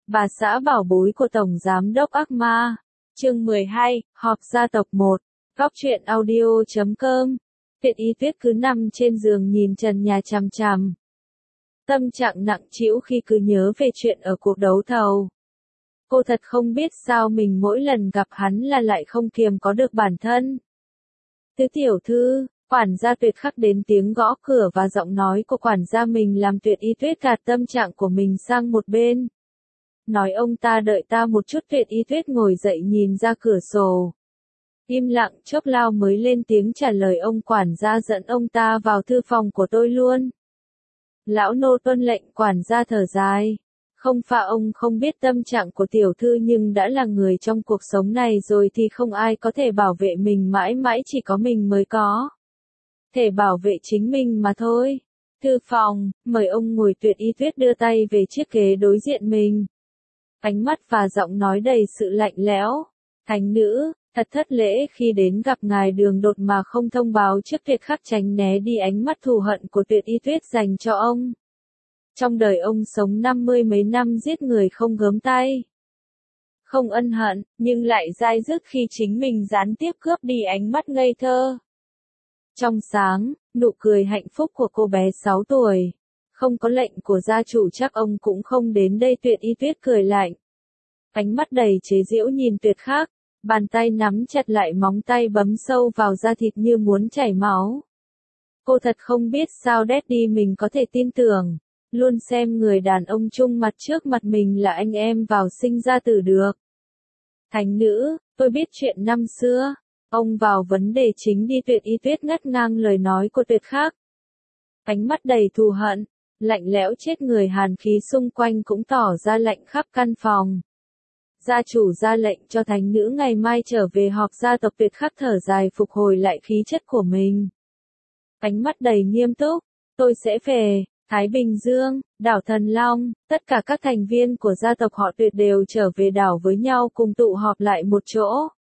Bà xã bảo bối của Tổng Giám đốc Ác Ma. Chương 12, họp gia tộc 1. Góc truyện audio.com. Tuyệt Y Tuyết cứ nằm trên giường nhìn trần nhà chằm chằm. Tâm trạng nặng trĩu khi cứ nhớ về chuyện ở cuộc đấu thầu. Cô thật không biết sao mình mỗi lần gặp hắn là lại không kiềm có được bản thân. Tứ tiểu thư, quản gia Tuyệt khắc đến tiếng gõ cửa và giọng nói của quản gia mình làm Tuyệt Y Tuyết gạt tâm trạng của mình sang một bên. Nói ông ta đợi ta một chút. Tuyệt Y Tuyết ngồi dậy nhìn ra cửa sổ. Im lặng chốc lao mới lên tiếng trả lời ông quản gia dẫn ông ta vào thư phòng của tôi luôn. Lão nô tuân lệnh. Quản gia thở dài. Không phải ông không biết tâm trạng của tiểu thư nhưng đã là người trong cuộc sống này rồi thì không ai có thể bảo vệ mình mãi mãi, chỉ có mình mới có thể bảo vệ chính mình mà thôi. Thư phòng, mời ông ngồi. Tuyệt Y Tuyết đưa tay về chiếc ghế đối diện mình. Ánh mắt và giọng nói đầy sự lạnh lẽo. Thánh nữ, thật thất lễ khi đến gặp ngài đường đột mà không thông báo trước. Tuyệt khắc tránh né đi ánh mắt thù hận của Tuyệt Y Tuyết dành cho ông. Trong đời ông sống 50 mấy năm giết người không gớm tay. Không ân hận, nhưng lại dai dứt khi chính mình gián tiếp cướp đi ánh mắt ngây thơ. Trong sáng, nụ cười hạnh phúc của cô bé 6 tuổi. Không có lệnh của gia chủ chắc ông cũng không đến đây. Tuyệt Y Tuyết cười lạnh. Ánh mắt đầy chế giễu nhìn Tuyệt khắc. Bàn tay nắm chặt lại móng tay bấm sâu vào da thịt như muốn chảy máu. Cô thật không biết sao Daddy mình có thể tin tưởng. Luôn xem người đàn ông chung mặt trước mặt mình là anh em vào sinh ra tử được. Thánh nữ, tôi biết chuyện năm xưa. Ông vào vấn đề chính đi. Tuyệt Y Tuyết ngắt ngang lời nói của Tuyệt khắc. Ánh mắt đầy thù hận, lạnh lẽo chết người. Hàn khí xung quanh cũng tỏ ra lạnh khắp căn phòng. Gia chủ ra lệnh cho thánh nữ ngày mai trở về họp gia tộc. Tuyệt khắc thở dài phục hồi lại khí chất của mình. Ánh mắt đầy nghiêm túc. Tôi sẽ về Thái Bình Dương, đảo Thần Long, tất cả các thành viên của gia tộc họ Tuyệt đều trở về đảo với nhau cùng tụ họp lại một chỗ.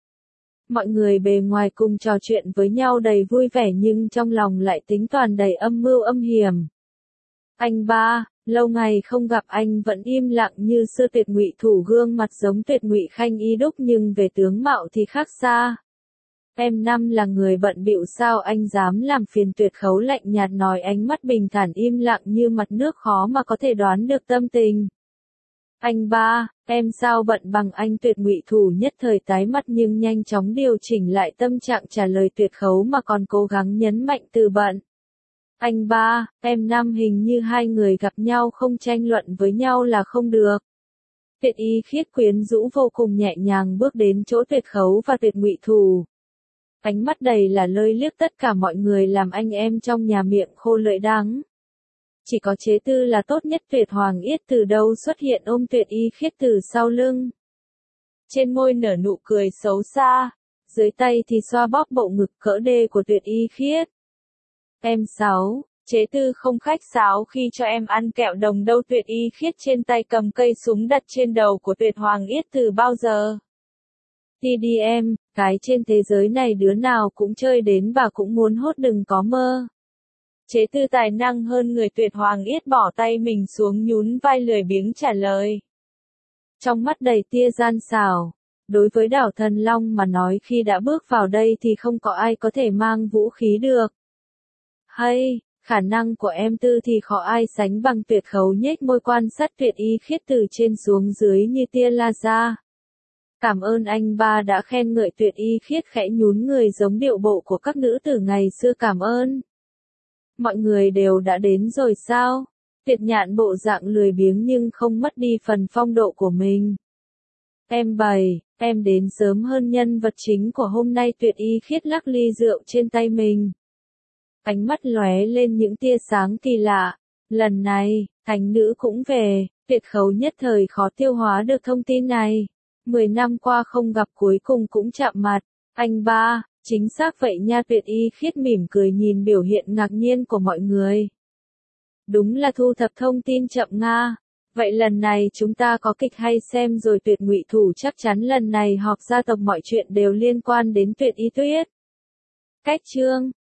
Mọi người bề ngoài cùng trò chuyện với nhau đầy vui vẻ nhưng trong lòng lại tính toán đầy âm mưu âm hiểm. Anh ba, lâu ngày không gặp anh vẫn im lặng như xưa. Tuyệt Ngụy Thủ gương mặt giống Tuyệt Ngụy Khanh y đúc nhưng về tướng mạo thì khác xa. Em năm là người bận bịu sao anh dám làm phiền? Tuyệt khấu lạnh nhạt nói, ánh mắt bình thản im lặng như mặt nước, khó mà có thể đoán được tâm tình. Anh ba, em sao bận bằng anh? Tuyệt Ngụy Thủ nhất thời tái mặt nhưng nhanh chóng điều chỉnh lại tâm trạng trả lời Tuyệt khấu mà còn cố gắng nhấn mạnh từ bận. Anh ba, em năm hình như hai người gặp nhau không tranh luận với nhau là không được. Tuyệt Y Khiết quyến rũ vô cùng nhẹ nhàng bước đến chỗ Tuyệt khấu và Tuyệt Ngụy Thủ. Ánh mắt đầy là lơi liếc tất cả mọi người làm anh em trong nhà miệng khô lưỡi đắng. Chỉ có Chế Tư là tốt nhất. Tuyệt Hoàng Yết từ đâu xuất hiện ôm Tuyệt Y Khiết từ sau lưng. Trên môi nở nụ cười xấu xa, dưới tay thì xoa bóp bộ ngực cỡ đê của Tuyệt Y Khiết. Em Sáu, Chế Tư không khách sáo khi cho em ăn kẹo đồng đâu. Tuyệt Y Khiết trên tay cầm cây súng đặt trên đầu của Tuyệt Hoàng Yết từ bao giờ. Đi em, cái trên thế giới này đứa nào cũng chơi đến và cũng muốn hốt, đừng có mơ. Chế Tư tài năng hơn người. Tuyệt Hoàng Yết bỏ tay mình xuống nhún vai lười biếng trả lời. Trong mắt đầy tia gian xảo. Đối với đảo Thần Long mà nói khi đã bước vào đây thì không có ai có thể mang vũ khí được. Hay, khả năng của em Tư thì khó ai sánh bằng. Tuyệt khấu nhếch môi quan sát Tuyệt Y Khiết từ trên xuống dưới như tia laser. Cảm ơn anh ba đã khen ngợi. Tuyệt Y Khiết khẽ nhún người giống điệu bộ của các nữ tử ngày xưa. Cảm ơn. Mọi người đều đã đến rồi sao? Tuyệt Nhạn bộ dạng lười biếng nhưng không mất đi phần phong độ của mình. Em Bảy, em đến sớm hơn nhân vật chính của hôm nay. Tuyệt Y Khiết lắc ly rượu trên tay mình. Ánh mắt lóe lên những tia sáng kỳ lạ. Lần này, thánh nữ cũng về. Tuyệt khấu nhất thời khó tiêu hóa được thông tin này. 10 năm qua không gặp cuối cùng cũng chạm mặt. Anh ba, chính xác vậy nha. Tuyệt Y Khiết mỉm cười nhìn biểu hiện ngạc nhiên của mọi người. Đúng là thu thập thông tin chậm nga. Vậy lần này chúng ta có kịch hay xem rồi? Tuyệt Ngụy Thủ chắc chắn lần này họp gia tộc mọi chuyện đều liên quan đến Tuyệt Y Tuyết. Cách chương